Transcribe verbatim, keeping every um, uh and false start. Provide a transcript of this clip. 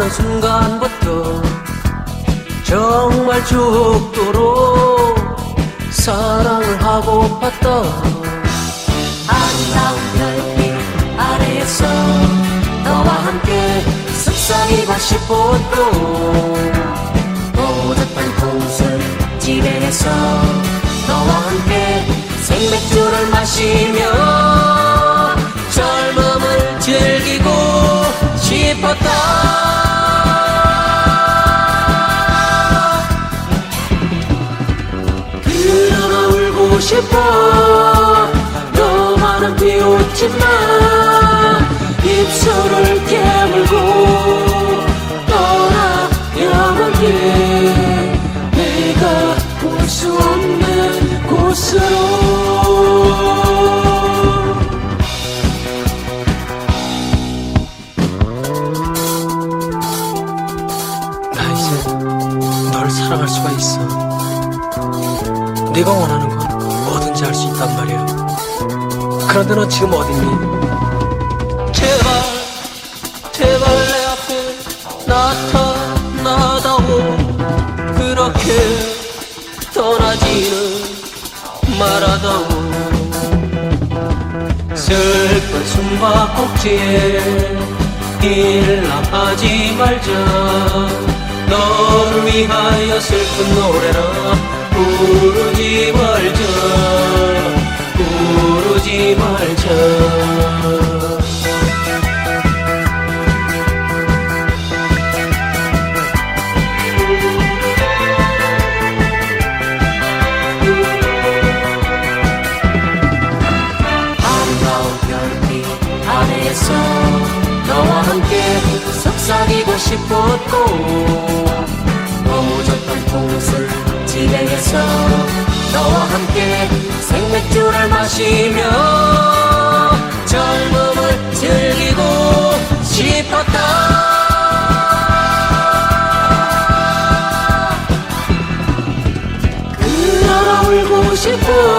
만난 순간부터 정말 죽도록 사랑을 하고팠다. 아름다운 별빛 아래에서 너와 함께 속삭이고 싶었고, 오젓한 통술 지배에서 너와 함께 생맥주를 마시며 젊음을 즐기고 싶었다. 그러나 울고 싶어. 너만은 비웃지마. 입술을 깨물고 떠나 영원히 내가 올 수 없는 곳으로. 나 이제 널 사랑할 수가 있어. 네가 원하는 건 뭐든지 할 수 있단 말이야. 그런데 넌 지금 어딨니? 제발 제발 내 앞에 나타나다오. 그렇게 떠나지는 말아다오. 슬픈 숨바꼭질에 일남하지 말자. 너를 위하여 슬픈 노래나 부르지 말자. 부르지 말자. 아름다운 별빛 아래에서 너와 함께 속삭이고 싶었고, 오젓한 통술 지배에서 너와 함께 생맥주를 마시며 젊음을 즐기고 싶었다. 그러나 울고 싶어.